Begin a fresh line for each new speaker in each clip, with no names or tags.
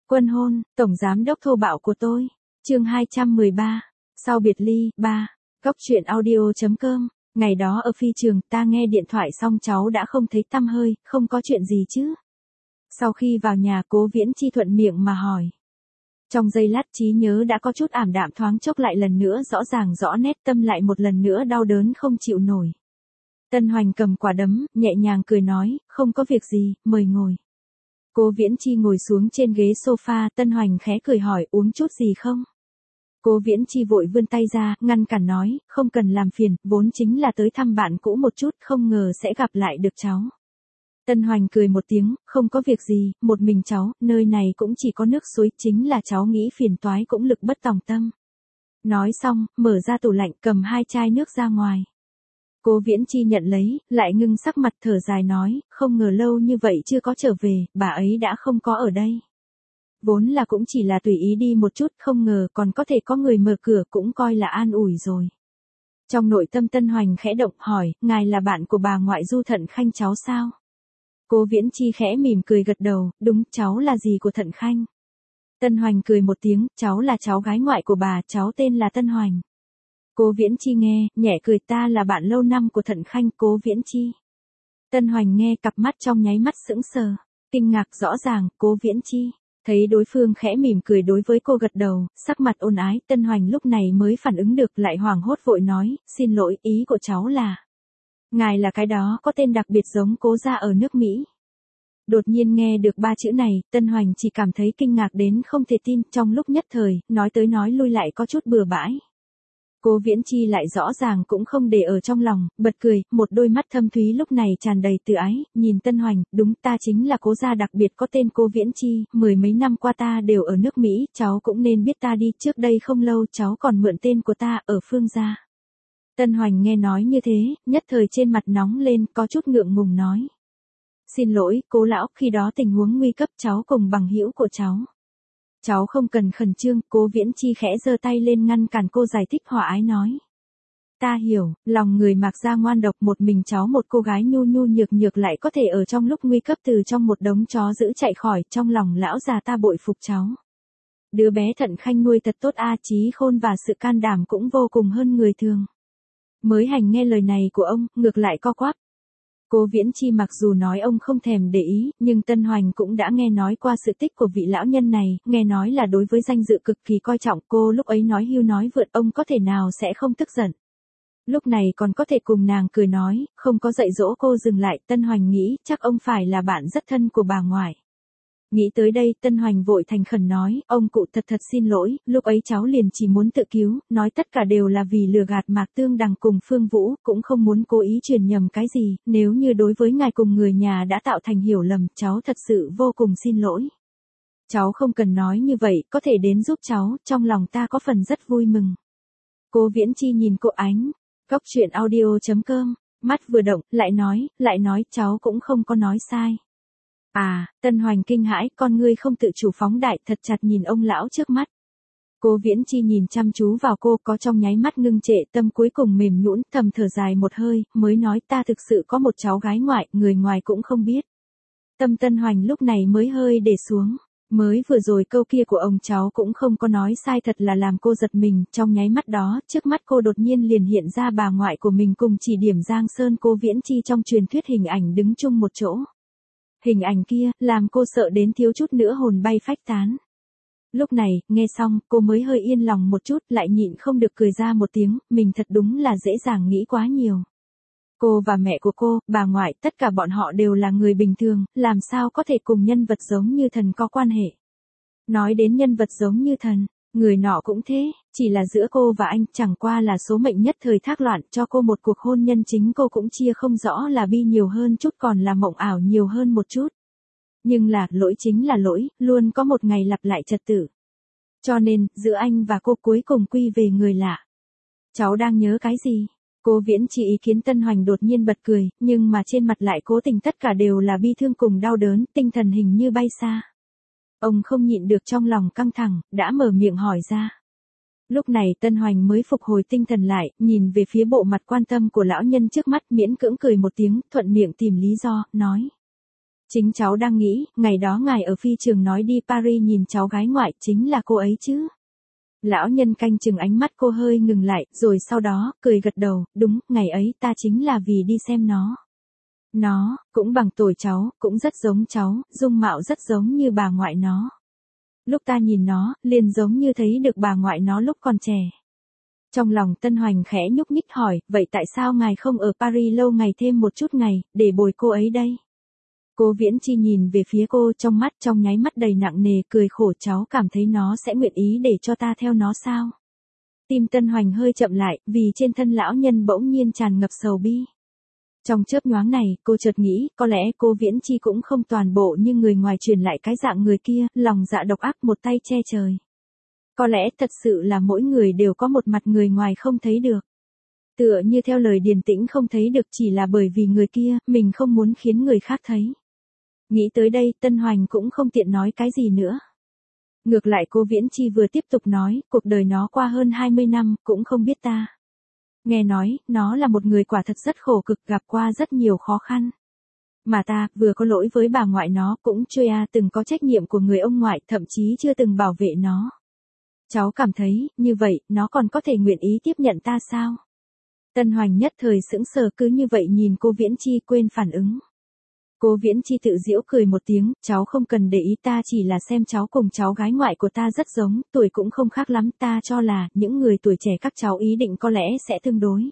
Quân hôn, tổng giám đốc thô bạo của tôi. Chương 213. Sau biệt ly, 3. Góc truyện audio.com. Ngày đó ở phi trường, ta nghe điện thoại xong cháu đã không thấy tăm hơi, không có chuyện gì chứ? Sau khi vào nhà, Cố Viễn Chi thuận miệng mà hỏi. Trong giây lát trí nhớ đã có chút ảm đạm, thoáng chốc lại lần nữa rõ ràng rõ nét, tâm lại một lần nữa đau đớn không chịu nổi. Tân Hoành cầm quả đấm, nhẹ nhàng cười nói, không có việc gì, mời ngồi. Cố Viễn Chi ngồi xuống trên ghế sofa, Tân Hoành khẽ cười hỏi, uống chút gì không? Cố Viễn Chi vội vươn tay ra, ngăn cản nói, không cần làm phiền, vốn chính là tới thăm bạn cũ một chút, không ngờ sẽ gặp lại được cháu. Tân Hoành cười một tiếng, không có việc gì, một mình cháu, nơi này cũng chỉ có nước suối, chính là cháu nghĩ phiền toái cũng lực bất tòng tâm. Nói xong, mở ra tủ lạnh, cầm 2 chai nước ra ngoài. Cố Viễn Chi nhận lấy, lại ngưng sắc mặt thở dài nói, không ngờ lâu như vậy chưa có trở về, bà ấy đã không có ở đây. Vốn là cũng chỉ là tùy ý đi một chút, không ngờ còn có thể có người mở cửa, cũng coi là an ủi rồi. Trong nội tâm Tân Hoành khẽ động, hỏi, ngài là bạn của bà ngoại Du Thận Khanh cháu sao? Cố Viễn Chi khẽ mỉm cười gật đầu, đúng, cháu là dì của Thận Khanh. Tân Hoành cười một tiếng, cháu là cháu gái ngoại của bà, cháu tên là Tân Hoành. Cố Viễn Chi nghe, nhẹ cười, ta là bạn lâu năm của Thận Khanh, Cố Viễn Chi. Tân Hoành nghe, cặp mắt trong nháy mắt sững sờ, kinh ngạc rõ ràng, Cố Viễn Chi. Thấy đối phương khẽ mỉm cười đối với cô gật đầu, sắc mặt ôn ái, Tân Hoành lúc này mới phản ứng được, lại hoảng hốt vội nói, xin lỗi, ý của cháu là. Ngài là cái đó có tên đặc biệt giống Cố gia ở nước Mỹ. Đột nhiên nghe được 3 chữ này, Tân Hoành chỉ cảm thấy kinh ngạc đến không thể tin, trong lúc nhất thời, nói tới nói lui lại có chút bừa bãi. Cố Viễn Chi lại rõ ràng cũng không để ở trong lòng, bật cười, một đôi mắt thâm thúy lúc này tràn đầy tự ái, nhìn Tân Hoành, đúng, ta chính là Cố gia đặc biệt có tên Cố Viễn Chi, 10 mấy năm qua ta đều ở nước Mỹ, cháu cũng nên biết ta đi, trước đây không lâu cháu còn mượn tên của ta ở Phương gia. Tân Hoành nghe nói như thế, nhất thời trên mặt nóng lên, có chút ngượng ngùng nói. Xin lỗi, Cố lão, khi đó tình huống nguy cấp, cháu cùng bằng hữu của cháu. Cháu không cần khẩn trương, Cố Viễn Chi khẽ giơ tay lên ngăn cản cô, giải thích hòa ái nói. Ta hiểu, lòng người Mạc gia ngoan độc, một mình cháu một cô gái nhu nhu nhược nhược lại có thể ở trong lúc nguy cấp từ trong một đống chó giữ chạy khỏi, trong lòng lão già ta bội phục cháu. Đứa bé Thận Khanh nuôi thật tốt a, trí khôn và sự can đảm cũng vô cùng hơn người thường. Mới Hành nghe lời này của ông, ngược lại co quắp. Cố Viễn Chi mặc dù nói ông không thèm để ý, nhưng Tân Hoành cũng đã nghe nói qua sự tích của vị lão nhân này, nghe nói là đối với danh dự cực kỳ coi trọng, cô lúc ấy nói hưu nói vượt, ông có thể nào sẽ không tức giận. Lúc này còn có thể cùng nàng cười nói, không có dạy dỗ cô dừng lại, Tân Hoành nghĩ, chắc ông phải là bạn rất thân của bà ngoại. Nghĩ tới đây, Tân Hoành vội thành khẩn nói, ông cụ thật xin lỗi, lúc ấy cháu liền chỉ muốn tự cứu, nói tất cả đều là vì lừa gạt Mạc Tương Đằng cùng Phương Vũ, cũng không muốn cố ý truyền nhầm cái gì, nếu như đối với ngài cùng người nhà đã tạo thành hiểu lầm, cháu thật sự vô cùng xin lỗi. Cháu không cần nói như vậy, có thể đến giúp cháu, trong lòng ta có phần rất vui mừng. Cố Viễn Chi nhìn cô ánh, góc truyện audio.com, mắt vừa động, lại nói, cháu cũng không có nói sai. À, Tân Hoành kinh hãi, con ngươi không tự chủ phóng đại, thật chặt nhìn ông lão trước mắt. Cố Viễn Chi nhìn chăm chú vào cô, có trong nháy mắt ngưng trệ, tâm cuối cùng mềm nhũn, thầm thở dài một hơi, mới nói, ta thực sự có một cháu gái ngoại, người ngoài cũng không biết. Tâm Tân Hoành lúc này mới hơi để xuống. Mới vừa rồi câu kia của ông cháu cũng không có nói sai, thật là làm cô giật mình, trong nháy mắt đó, trước mắt cô đột nhiên liền hiện ra bà ngoại của mình cùng chỉ điểm Giang Sơn Cố Viễn Chi trong truyền thuyết hình ảnh đứng chung một chỗ. Hình ảnh kia, làm cô sợ đến thiếu chút nữa hồn bay phách tán. Lúc này, nghe xong, cô mới hơi yên lòng một chút, lại nhịn không được cười ra một tiếng, mình thật đúng là dễ dàng nghĩ quá nhiều. Cô và mẹ của cô, bà ngoại, tất cả bọn họ đều là người bình thường, làm sao có thể cùng nhân vật giống như thần có quan hệ. Nói đến nhân vật giống như thần, người nọ cũng thế, chỉ là giữa cô và anh, chẳng qua là số mệnh nhất thời thác loạn, cho cô một cuộc hôn nhân chính cô cũng chia không rõ là bi nhiều hơn chút còn là mộng ảo nhiều hơn một chút. Nhưng là, lỗi chính là lỗi, luôn có một ngày lặp lại trật tự. Cho nên, giữa anh và cô cuối cùng quy về người lạ. Cháu đang nhớ cái gì? Cố Viễn Chi ý kiến Tân Hoành đột nhiên bật cười, nhưng mà trên mặt lại cố tình tất cả đều là bi thương cùng đau đớn, tinh thần hình như bay xa. Ông không nhịn được trong lòng căng thẳng, đã mở miệng hỏi ra. Lúc này Tân Hoành mới phục hồi tinh thần lại, nhìn về phía bộ mặt quan tâm của lão nhân trước mắt, miễn cưỡng cười một tiếng, thuận miệng tìm lý do, nói. Chính cháu đang nghĩ, ngày đó ngài ở phi trường nói đi Paris nhìn cháu gái ngoại chính là cô ấy chứ. Lão nhân canh chừng ánh mắt cô hơi ngừng lại, rồi sau đó, cười gật đầu, đúng, ngày ấy ta chính là vì đi xem nó. Nó, cũng bằng tuổi cháu, cũng rất giống cháu, dung mạo rất giống như bà ngoại nó. Lúc ta nhìn nó, liền giống như thấy được bà ngoại nó lúc còn trẻ. Trong lòng Tân Hoành khẽ nhúc nhích hỏi, vậy tại sao ngài không ở Paris lâu ngày thêm một chút ngày, để bồi cô ấy đây? Cố Viễn Chi nhìn về phía cô trong mắt trong nháy mắt đầy nặng nề cười khổ cháu cảm thấy nó sẽ nguyện ý để cho ta theo nó sao? Tim Tân Hoành hơi chậm lại, vì trên thân lão nhân bỗng nhiên tràn ngập sầu bi. Trong chớp nhoáng này, cô chợt nghĩ, có lẽ cô Viễn Chi cũng không toàn bộ như người ngoài truyền lại cái dạng người kia, lòng dạ độc ác một tay che trời. Có lẽ thật sự là mỗi người đều có một mặt người ngoài không thấy được. Tựa như theo lời Điền Tĩnh không thấy được chỉ là bởi vì người kia, mình không muốn khiến người khác thấy. Nghĩ tới đây, Tân Hoành cũng không tiện nói cái gì nữa. Ngược lại cô Viễn Chi vừa tiếp tục nói, cuộc đời nó qua hơn 20 năm, cũng không biết ta. Nghe nói, nó là một người quả thật rất khổ cực gặp qua rất nhiều khó khăn. Mà ta, vừa có lỗi với bà ngoại nó, cũng chưa từng có trách nhiệm của người ông ngoại, thậm chí chưa từng bảo vệ nó. Cháu cảm thấy, như vậy, nó còn có thể nguyện ý tiếp nhận ta sao? Tân Hoành nhất thời sững sờ cứ như vậy nhìn cô Viễn Chi quên phản ứng. Cô Viễn Chi tự giễu cười một tiếng, cháu không cần để ý ta chỉ là xem cháu cùng cháu gái ngoại của ta rất giống, tuổi cũng không khác lắm ta cho là những người tuổi trẻ các cháu ý định có lẽ sẽ tương đối.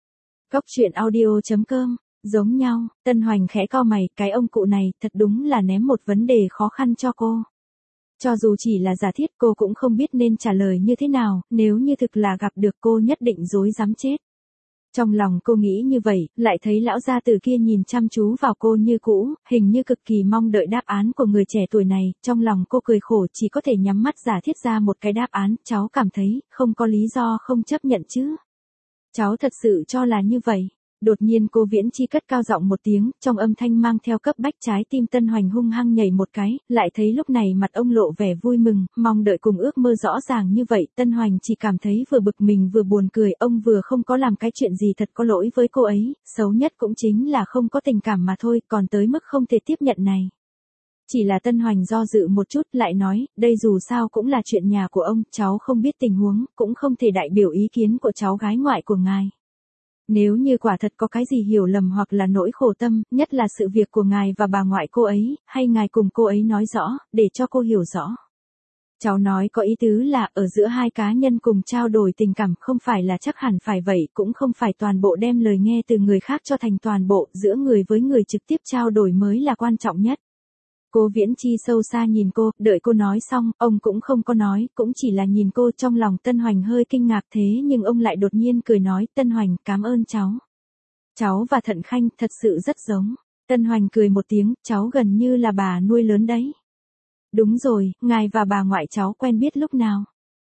Góc truyện audio.com, giống nhau, Tân Hoành khẽ cau mày, cái ông cụ này thật đúng là ném một vấn đề khó khăn cho cô. Cho dù chỉ là giả thiết cô cũng không biết nên trả lời như thế nào, nếu như thực là gặp được cô nhất định rối rắm chết. Trong lòng cô nghĩ như vậy, lại thấy lão gia tử kia nhìn chăm chú vào cô như cũ, hình như cực kỳ mong đợi đáp án của người trẻ tuổi này, trong lòng cô cười khổ chỉ có thể nhắm mắt giả thiết ra một cái đáp án, cháu cảm thấy, không có lý do không chấp nhận chứ. Cháu thật sự cho là như vậy. Đột nhiên cô Viễn Chi cất cao giọng một tiếng, trong âm thanh mang theo cấp bách trái tim Tân Hoành hung hăng nhảy một cái, lại thấy lúc này mặt ông lộ vẻ vui mừng, mong đợi cùng ước mơ rõ ràng như vậy, Tân Hoành chỉ cảm thấy vừa bực mình vừa buồn cười, ông vừa không có làm cái chuyện gì thật có lỗi với cô ấy, xấu nhất cũng chính là không có tình cảm mà thôi, còn tới mức không thể tiếp nhận này. Chỉ là Tân Hoành do dự một chút lại nói, đây dù sao cũng là chuyện nhà của ông, cháu không biết tình huống, cũng không thể đại biểu ý kiến của cháu gái ngoại của ngài. Nếu như quả thật có cái gì hiểu lầm hoặc là nỗi khổ tâm, nhất là sự việc của ngài và bà ngoại cô ấy, hay ngài cùng cô ấy nói rõ, để cho cô hiểu rõ. Cháu nói có ý tứ là ở giữa hai cá nhân cùng trao đổi tình cảm không phải là chắc hẳn phải vậy, cũng không phải toàn bộ đem lời nghe từ người khác cho thành toàn bộ, giữa người với người trực tiếp trao đổi mới là quan trọng nhất. Cô Viễn Chi sâu xa nhìn cô, đợi cô nói xong, ông cũng không có nói, cũng chỉ là nhìn cô trong lòng Tân Hoành hơi kinh ngạc thế nhưng ông lại đột nhiên cười nói, Tân Hoành, cảm ơn cháu. Cháu và Thận Khanh thật sự rất giống. Tân Hoành cười một tiếng, cháu gần như là bà nuôi lớn đấy. Đúng rồi, ngài và bà ngoại cháu quen biết lúc nào?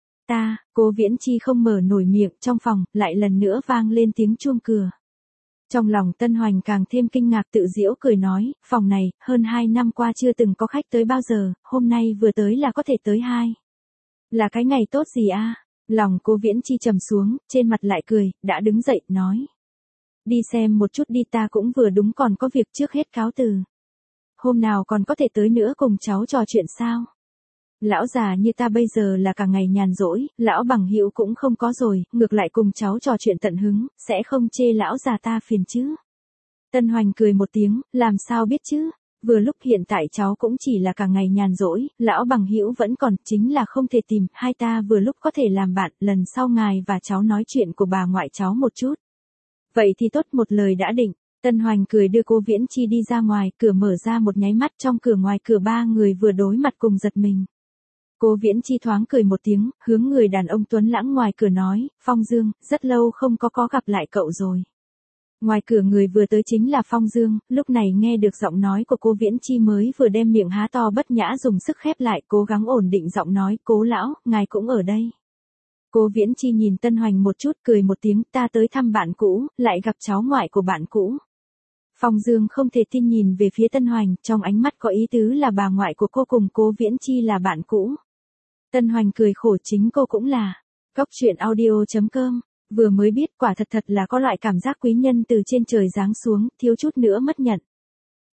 Cô Viễn Chi không mở nổi miệng, trong phòng, lại lần nữa vang lên tiếng chuông cửa. Trong lòng Tân Hoành càng thêm kinh ngạc tự giễu cười nói, phòng này, hơn 2 năm qua chưa từng có khách tới bao giờ, hôm nay vừa tới là có thể tới 2. Là cái ngày tốt gì a? Lòng cô Viễn Chi trầm xuống, trên mặt lại cười, đã đứng dậy, nói. Đi xem một chút đi ta cũng vừa đúng còn có việc trước hết cáo từ. Hôm nào còn có thể tới nữa cùng cháu trò chuyện sao? Lão già như ta bây giờ là cả ngày nhàn rỗi, lão bằng hữu cũng không có rồi, ngược lại cùng cháu trò chuyện tận hứng, sẽ không chê lão già ta phiền chứ. Tân Hoành cười một tiếng, làm sao biết chứ, vừa lúc hiện tại cháu cũng chỉ là cả ngày nhàn rỗi, lão bằng hữu vẫn còn, chính là không thể tìm, hai ta vừa lúc có thể làm bạn, lần sau ngài và cháu nói chuyện của bà ngoại cháu một chút. Vậy thì tốt, một lời đã định. Tân Hoành cười đưa cô Viễn Chi đi ra ngoài, cửa mở ra một nháy mắt, trong cửa ngoài cửa ba người vừa đối mặt cùng giật mình. Cô Viễn Chi thoáng cười một tiếng, hướng người đàn ông tuấn lãng ngoài cửa nói, Phong Dương, rất lâu không có gặp lại cậu rồi. Ngoài cửa người vừa tới chính là Phong Dương, lúc này nghe được giọng nói của cô Viễn Chi mới vừa đem miệng há to bất nhã dùng sức khép lại, cố gắng ổn định giọng nói, cố lão, ngài cũng ở đây. Cô Viễn Chi nhìn Tân Hoành một chút, cười một tiếng, ta tới thăm bạn cũ, lại gặp cháu ngoại của bạn cũ. Phong Dương không thể tin nhìn về phía Tân Hoành, trong ánh mắt có ý tứ là bà ngoại của cô cùng cô Viễn Chi là bạn cũ. Tân Hoành cười khổ, chính cô cũng là. Góc truyện audio.com, vừa mới biết quả thật là có loại cảm giác quý nhân từ trên trời giáng xuống, thiếu chút nữa mất nhận.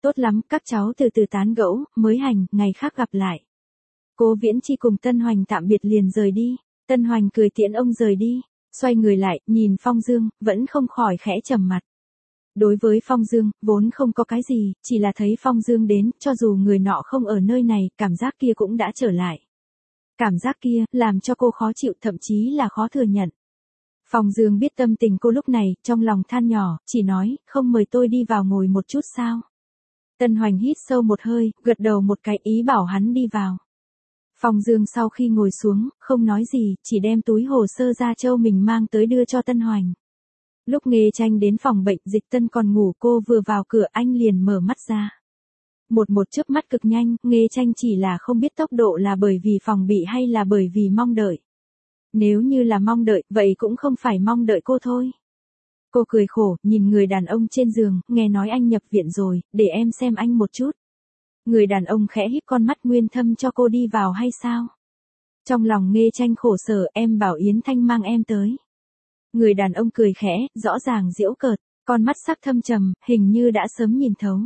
Tốt lắm, các cháu từ từ tán gẫu, mới hành, ngày khác gặp lại. Cố Viễn Chi cùng Tân Hoành tạm biệt liền rời đi. Tân Hoành cười tiễn ông rời đi, xoay người lại, nhìn Phong Dương, vẫn không khỏi khẽ trầm mặt. Đối với Phong Dương, vốn không có cái gì, chỉ là thấy Phong Dương đến, cho dù người nọ không ở nơi này, cảm giác kia cũng đã trở lại. Cảm giác kia, làm cho cô khó chịu, thậm chí là khó thừa nhận. Phong Dương biết tâm tình cô lúc này, trong lòng than nhỏ, chỉ nói, không mời tôi đi vào ngồi một chút sao. Tân Hoành hít sâu một hơi, gật đầu một cái ý bảo hắn đi vào. Phong Dương sau khi ngồi xuống, không nói gì, chỉ đem túi hồ sơ da trâu mình mang tới đưa cho Tân Hoành. Lúc Nghê Tranh đến phòng bệnh, Dịch Tân còn ngủ, cô vừa vào cửa anh liền mở mắt ra. Một chớp mắt cực nhanh, Nghê Tranh chỉ là không biết tốc độ là bởi vì phòng bị hay là bởi vì mong đợi. Nếu như là mong đợi, vậy cũng không phải mong đợi cô thôi. Cô cười khổ, nhìn người đàn ông trên giường, nghe nói anh nhập viện rồi, để em xem anh một chút. Người đàn ông khẽ híp con mắt Nguyên Thâm cho cô đi vào hay sao? Trong lòng Nghê Tranh khổ sở, em bảo Yến Thanh mang em tới. Người đàn ông cười khẽ, rõ ràng giễu cợt, con mắt sắc thâm trầm, hình như đã sớm nhìn thấu.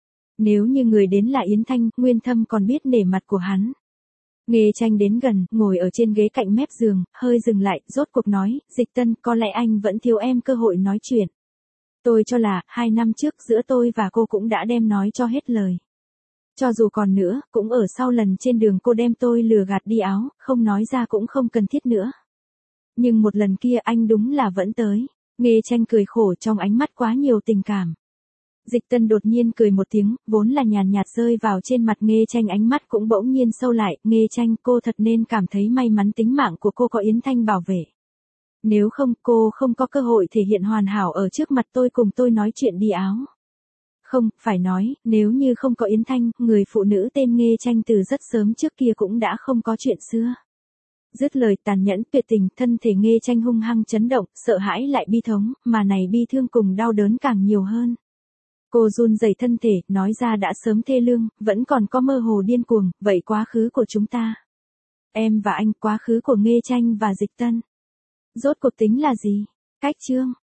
Nếu như người đến là Yến Thanh, Nguyên Thâm còn biết nể mặt của hắn. Nghê Tranh đến gần, ngồi ở trên ghế cạnh mép giường, hơi dừng lại, rốt cuộc nói, Dịch Tân, có lẽ anh vẫn thiếu em cơ hội nói chuyện. Tôi cho là, 2 năm trước giữa tôi và cô cũng đã đem nói cho hết lời. Cho dù còn nữa, cũng ở sau lần trên đường cô đem tôi lừa gạt đi áo, không nói ra cũng không cần thiết nữa. Nhưng một lần kia anh đúng là vẫn tới. Nghê Tranh cười khổ, trong ánh mắt quá nhiều tình cảm. Dịch Tân đột nhiên cười một tiếng, vốn là nhàn nhạt rơi vào trên mặt Nghê Tranh, ánh mắt cũng bỗng nhiên sâu lại. Nghê Tranh, cô thật nên cảm thấy may mắn tính mạng của cô có Yến Thanh bảo vệ. Nếu không, cô không có cơ hội thể hiện hoàn hảo ở trước mặt tôi cùng tôi nói chuyện đi áo. Không, phải nói, nếu như không có Yến Thanh, người phụ nữ tên Nghê Tranh từ rất sớm trước kia cũng đã không có chuyện xưa. Dứt lời tàn nhẫn tuyệt tình, thân thể Nghê Tranh hung hăng chấn động, sợ hãi lại bi thống, mà này bi thương cùng đau đớn càng nhiều hơn. Cô run rẩy thân thể, nói ra đã sớm thê lương, vẫn còn có mơ hồ điên cuồng, vậy quá khứ của chúng ta. Em và anh, quá khứ của Nghê Tranh và Dịch Tân. Rốt cuộc tính là gì? Cách chương.